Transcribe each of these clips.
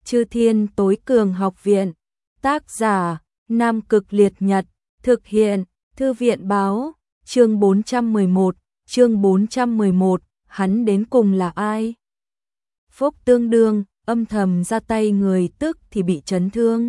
Chư Thiên Tối Cường Học Viện. Tác giả: Nam Cực Liệt Nhật. Thực hiện: Thư viện báo. Chương 411, hắn đến cùng là ai? Phúc tương đương, âm thầm ra tay người tức thì bị chấn thương.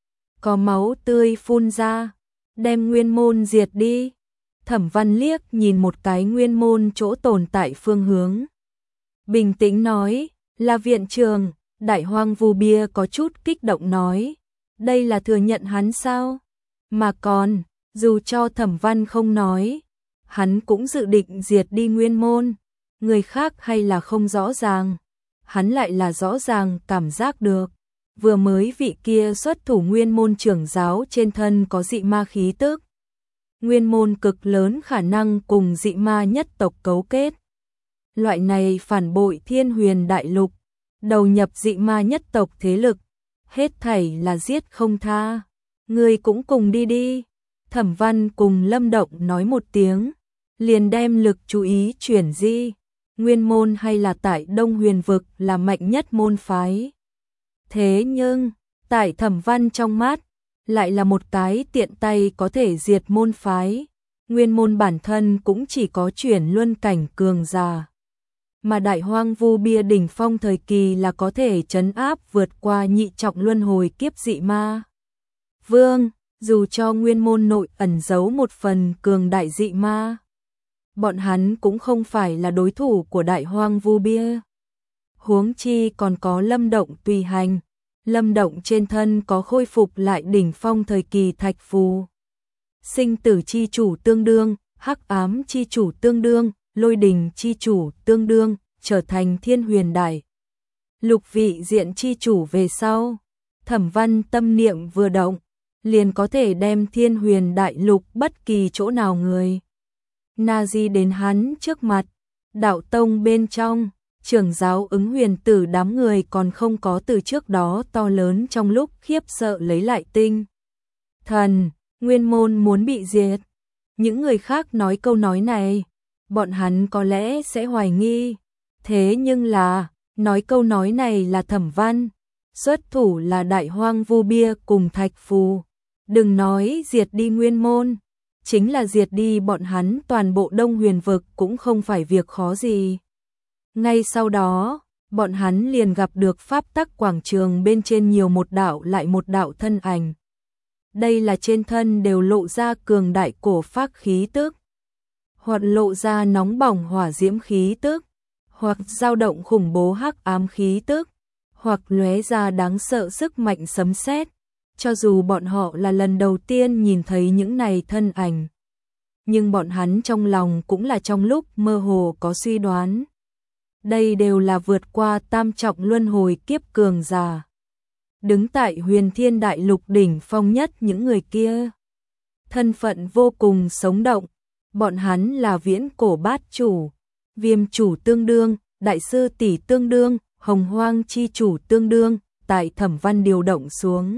Có máu tươi phun ra, đem nguyên môn diệt đi. Thẩm Văn liếc nhìn một cái nguyên môn chỗ tồn tại phương hướng. Bình tĩnh nói, là viện trường. Đại Hoang Vu Bia có chút kích động nói, đây là thừa nhận hắn sao? Mà còn, dù cho Thẩm Văn không nói, hắn cũng dự định diệt đi nguyên môn. Người khác hay là không rõ ràng, hắn lại là rõ ràng cảm giác được. Vừa mới vị kia xuất thủ nguyên môn trưởng giáo trên thân có dị ma khí tức. Nguyên môn cực lớn khả năng cùng dị ma nhất tộc cấu kết. Loại này phản bội Thiên Huyền Đại Lục, đầu nhập dị ma nhất tộc thế lực, hết thảy là giết không tha. Người cũng cùng đi đi. Thẩm Văn cùng Lâm Động nói một tiếng, liền đem lực chú ý chuyển di. Nguyên môn hay là tại Đông Huyền vực là mạnh nhất môn phái. Thế nhưng, tại Thẩm Văn trong mắt, lại là một cái tiện tay có thể diệt môn phái. Nguyên môn bản thân cũng chỉ có chuyển luân cảnh cường giả. Mà Đại Hoang Vu Bia đỉnh phong thời kỳ là có thể trấn áp vượt qua nhị trọng luân hồi kiếp dị ma. Vương, dù cho nguyên môn nội ẩn giấu một phần cường đại dị ma, bọn hắn cũng không phải là đối thủ của Đại Hoang Vu Bia. Huống chi còn có Lâm Động tùy hành. Lâm Động trên thân có khôi phục lại đỉnh phong thời kỳ thạch phù. Sinh tử chi chủ tương đương, hắc ám chi chủ tương đương, lôi đình chi chủ tương đương, trở thành Thiên Huyền Đại Lục vị diện chi chủ về sau. Thẩm Văn tâm niệm vừa động, liền có thể đem Thiên Huyền Đại Lục bất kỳ chỗ nào người na di đến hắn trước mặt. Đạo tông bên trong, trưởng giáo Ứng Huyền Tử đám người còn không có từ trước đó to lớn trong lúc khiếp sợ lấy lại tinh thần. Nguyên môn muốn bị diệt. Những người khác nói câu nói này, bọn hắn có lẽ sẽ hoài nghi. Thế nhưng là, nói câu nói này là Thẩm Văn, xuất thủ là Đại Hoang Vu Bia cùng thạch phù. Đừng nói diệt đi nguyên môn, chính là diệt đi bọn hắn toàn bộ Đông Huyền vực cũng không phải việc khó gì. Ngay sau đó, bọn hắn liền gặp được pháp tắc quảng trường bên trên nhiều một đạo lại một đạo thân ảnh. Đây là trên thân đều lộ ra cường đại cổ phác khí tức, hoặc lộ ra nóng bỏng hỏa diễm khí tức, hoặc dao động khủng bố hắc ám khí tức, hoặc lóe ra đáng sợ sức mạnh sấm sét. Cho dù bọn họ là lần đầu tiên nhìn thấy những này thân ảnh, nhưng bọn hắn trong lòng cũng là trong lúc mơ hồ có suy đoán. Đây đều là vượt qua tam trọng luân hồi kiếp cường giả, đứng tại Huyền Thiên Đại Lục đỉnh phong nhất những người kia. Thân phận vô cùng sống động, bọn hắn là Viễn Cổ Bát Chủ, Viêm Chủ tương đương, Đại Sư Tỷ tương đương, Hồng Hoang Chi Chủ tương đương. Tại Thẩm Văn điều động xuống,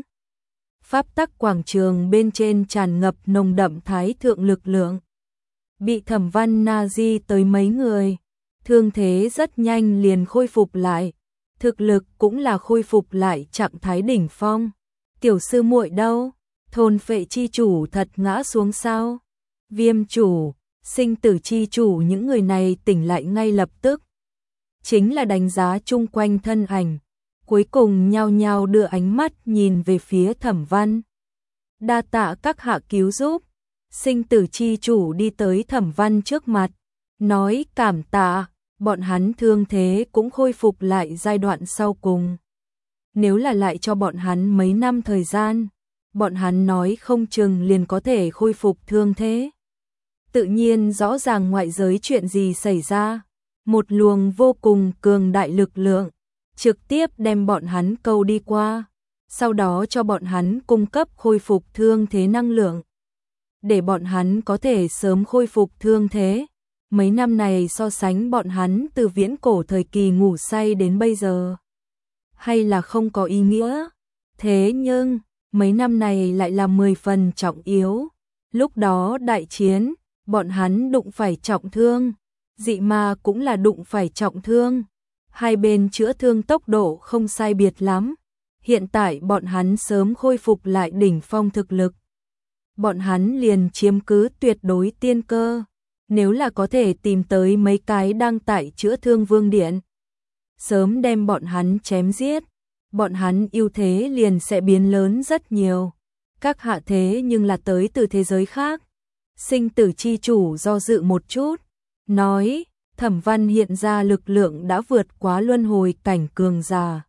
pháp tắc quảng trường bên trên tràn ngập nồng đậm thái thượng lực lượng. Bị Thẩm Văn na di tới mấy người, thương thế rất nhanh liền khôi phục lại, thực lực cũng là khôi phục lại trạng thái đỉnh phong. Tiểu sư muội đâu? Thôn Phệ Chi Chủ thật ngã xuống sao? Viêm Chủ, Sinh Tử Chi Chủ, những người này tỉnh lại ngay lập tức. Chính là đánh giá chung quanh thân ảnh, cuối cùng nhao nhao đưa ánh mắt nhìn về phía Thẩm Văn. Đa tạ các hạ cứu giúp. Sinh Tử Chi Chủ đi tới Thẩm Văn trước mặt, nói cảm tạ. Bọn hắn thương thế cũng khôi phục lại giai đoạn sau cùng. Nếu là lại cho bọn hắn mấy năm thời gian, bọn hắn nói không chừng liền có thể khôi phục thương thế. Tự nhiên rõ ràng ngoại giới chuyện gì xảy ra, một luồng vô cùng cường đại lực lượng trực tiếp đem bọn hắn câu đi qua, sau đó cho bọn hắn cung cấp khôi phục thương thế năng lượng, để bọn hắn có thể sớm khôi phục thương thế. Mấy năm này so sánh bọn hắn từ viễn cổ thời kỳ ngủ say đến bây giờ, hay là không có ý nghĩa. Thế nhưng, mấy năm này lại là 10 phần trọng yếu. Lúc đó đại chiến, bọn hắn đụng phải trọng thương, dị ma cũng là đụng phải trọng thương. Hai bên chữa thương tốc độ không sai biệt lắm, hiện tại bọn hắn sớm khôi phục lại đỉnh phong thực lực. Bọn hắn liền chiếm cứ tuyệt đối tiên cơ, nếu là có thể tìm tới mấy cái đang tại chữa thương vương điện, sớm đem bọn hắn chém giết, bọn hắn ưu thế liền sẽ biến lớn rất nhiều. Các hạ thế nhưng là tới từ thế giới khác. Sinh tử chi chủ do dự một chút, nói, Thẩm Văn hiện ra lực lượng đã vượt quá luân hồi cảnh cường giả.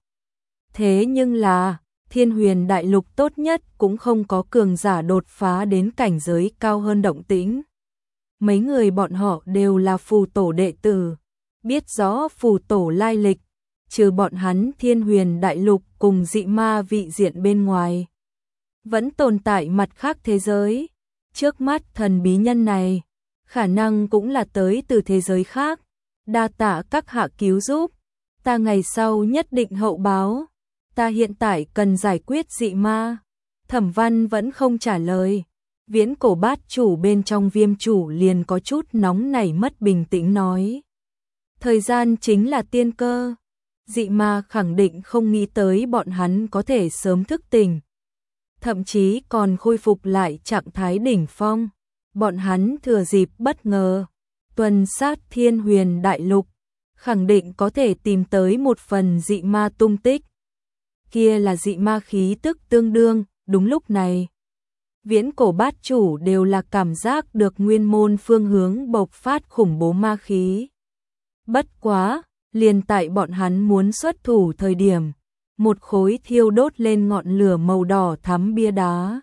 Thế nhưng là, Thiên Huyền Đại Lục tốt nhất cũng không có cường giả đột phá đến cảnh giới cao hơn động tĩnh. Mấy người bọn họ đều là phù tổ đệ tử, biết rõ phù tổ lai lịch, trừ bọn hắn Thiên Huyền Đại Lục cùng dị ma vị diện bên ngoài. Vẫn tồn tại mặt khác thế giới, trước mắt thần bí nhân này, khả năng cũng là tới từ thế giới khác, đa tạ các hạ cứu giúp, ta ngày sau nhất định hậu báo, ta hiện tại cần giải quyết dị ma. Thẩm Văn vẫn không trả lời, Viễn Cổ Bát chủ bên trong Viêm chủ liền có chút nóng nảy mất bình tĩnh nói. Thời gian chính là tiên cơ, dị ma khẳng định không nghĩ tới bọn hắn có thể sớm thức tỉnh, thậm chí còn khôi phục lại trạng thái đỉnh phong. Bọn hắn thừa dịp bất ngờ, tuần sát Thiên Huyền Đại Lục, khẳng định có thể tìm tới một phần dị ma tung tích. Kia là dị ma khí tức tương đương, đúng lúc này. Viễn Cổ Bát chủ đều là cảm giác được nguyên môn phương hướng bộc phát khủng bố ma khí. Bất quá, liền tại bọn hắn muốn xuất thủ thời điểm, một khối thiêu đốt lên ngọn lửa màu đỏ thắm bia đá.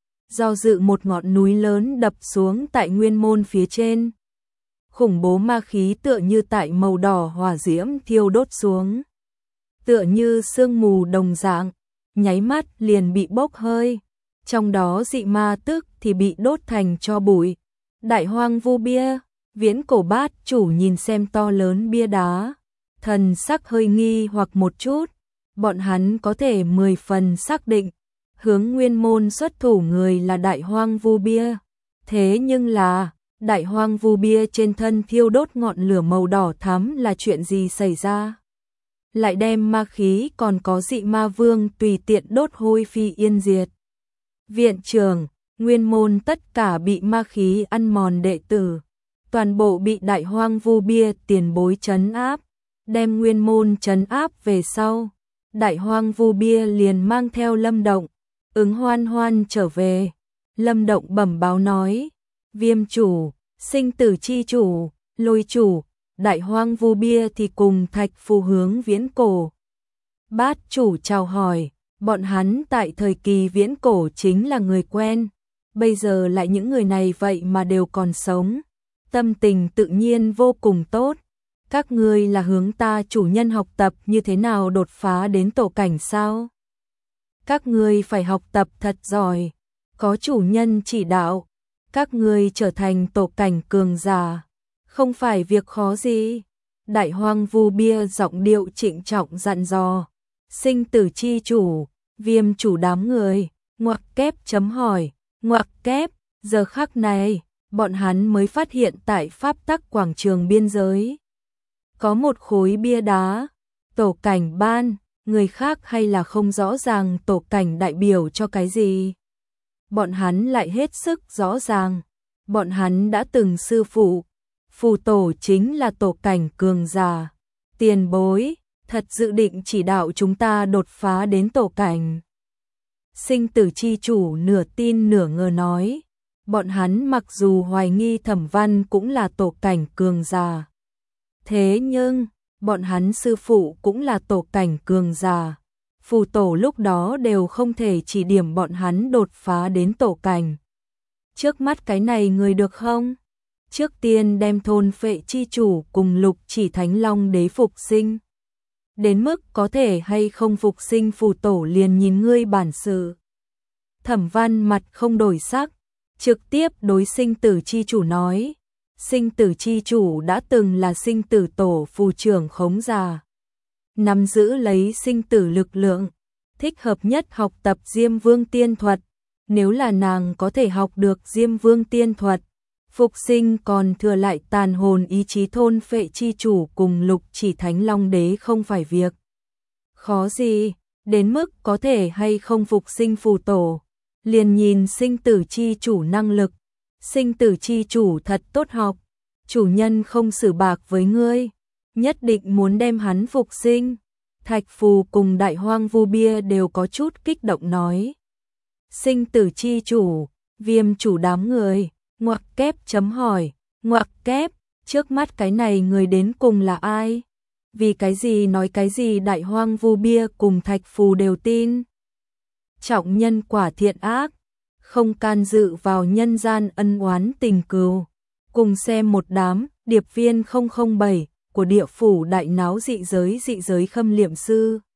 Do dự một ngọn núi lớn đập xuống tại nguyên môn phía trên. Khủng bố ma khí tựa như tại màu đỏ hỏa diễm thiêu đốt xuống. Tựa như sương mù đồng dạng, nháy mắt liền bị bốc hơi. Trong đó dị ma tức thì bị đốt thành tro bụi. Đại hoang vu bia, Viễn Cổ Bát chủ nhìn xem to lớn bia đá, thần sắc hơi nghi hoặc một chút. Bọn hắn có thể 10 phần xác định, hướng nguyên môn xuất thủ người là Đại Hoang Vu Bia. Thế nhưng là, Đại Hoang Vu Bia trên thân thiêu đốt ngọn lửa màu đỏ thắm là chuyện gì xảy ra? Lại đem ma khí còn có dị ma vương tùy tiện đốt hôi phi yên diệt. Viện trưởng, nguyên môn tất cả bị ma khí ăn mòn đệ tử, toàn bộ bị Đại Hoang Vu Bia tiền bối trấn áp, đem nguyên môn trấn áp về sau. Đại Hoang Vu Bia liền mang theo Lâm Động, Ứng Hoan Hoan trở về. Lâm Động bẩm báo nói, Viêm chủ, Sinh tử chi chủ, Lôi chủ, Đại Hoang Vu Bia thì cùng Thạch Phù hướng Viễn Cổ Bát chủ chào hỏi, bọn hắn tại thời kỳ Viễn Cổ chính là người quen, bây giờ lại những người này vậy mà đều còn sống, tâm tình tự nhiên vô cùng tốt. Các ngươi là hướng ta chủ nhân học tập như thế nào đột phá đến tổ cảnh sao? Các ngươi phải học tập thật giỏi, có chủ nhân chỉ đạo, các ngươi trở thành tổ cảnh cường giả, không phải việc khó gì. Đại Hoang Vu Bia giọng điệu trịnh trọng dặn dò, Sinh tử chi chủ, Viêm chủ đám người, ngoặc kép chấm hỏi, ngoặc kép, giờ khắc này, bọn hắn mới phát hiện tại pháp tắc quảng trường biên giới. Có một khối bia đá, tổ cảnh ban, người khác hay là không rõ ràng tổ cảnh đại biểu cho cái gì. Bọn hắn lại hết sức rõ ràng, bọn hắn đã từng sư phụ, phù tổ chính là tổ cảnh cường giả. Tiền bối, thật dự định chỉ đạo chúng ta đột phá đến tổ cảnh. Sinh tử chi chủ nửa tin nửa ngờ nói, bọn hắn mặc dù hoài nghi Thẩm Văn cũng là tổ cảnh cường giả. Thế nhưng, bọn hắn sư phụ cũng là tổ cảnh cường giả. Phù tổ lúc đó đều không thể chỉ điểm bọn hắn đột phá đến tổ cảnh. Trước mắt cái này người được không? Trước tiên đem thôn phệ chi chủ cùng Lục Chỉ Thánh Long đế phục sinh. Đến mức có thể hay không phục sinh phù tổ liền nhìn ngươi bản sự. Thẩm Văn mặt không đổi sắc, trực tiếp đối sinh tử chi chủ nói. Sinh tử chi chủ đã từng là sinh tử tổ phù trưởng khống giả, nắm giữ lấy sinh tử lực lượng, thích hợp nhất học tập Diêm Vương tiên thuật. Nếu là nàng có thể học được Diêm Vương tiên thuật, phục sinh còn thừa lại tàn hồn ý chí thôn phệ chi chủ cùng Lục Chỉ Thánh Long đế không phải việc khó gì. đến mức có thể hay không phục sinh phù tổ, liền nhìn sinh tử chi chủ năng lực. Sinh tử chi chủ thật tốt học, chủ nhân không xử bạc với ngươi, nhất định muốn đem hắn phục sinh. Thạch Phù cùng Đại Hoang Vu Bia đều có chút kích động nói. Sinh tử chi chủ, Viêm chủ đám người, ngoặc kép chấm hỏi, ngoặc kép, trước mắt cái này người đến cùng là ai? Vì cái gì nói cái gì Đại Hoang Vu Bia cùng Thạch Phù đều tin. Trọng nhân quả thiện ác, không can dự vào nhân gian ân oán tình cừu. Cùng xem một đám điệp viên 007 của địa phủ đại náo dị giới khâm liệm sư.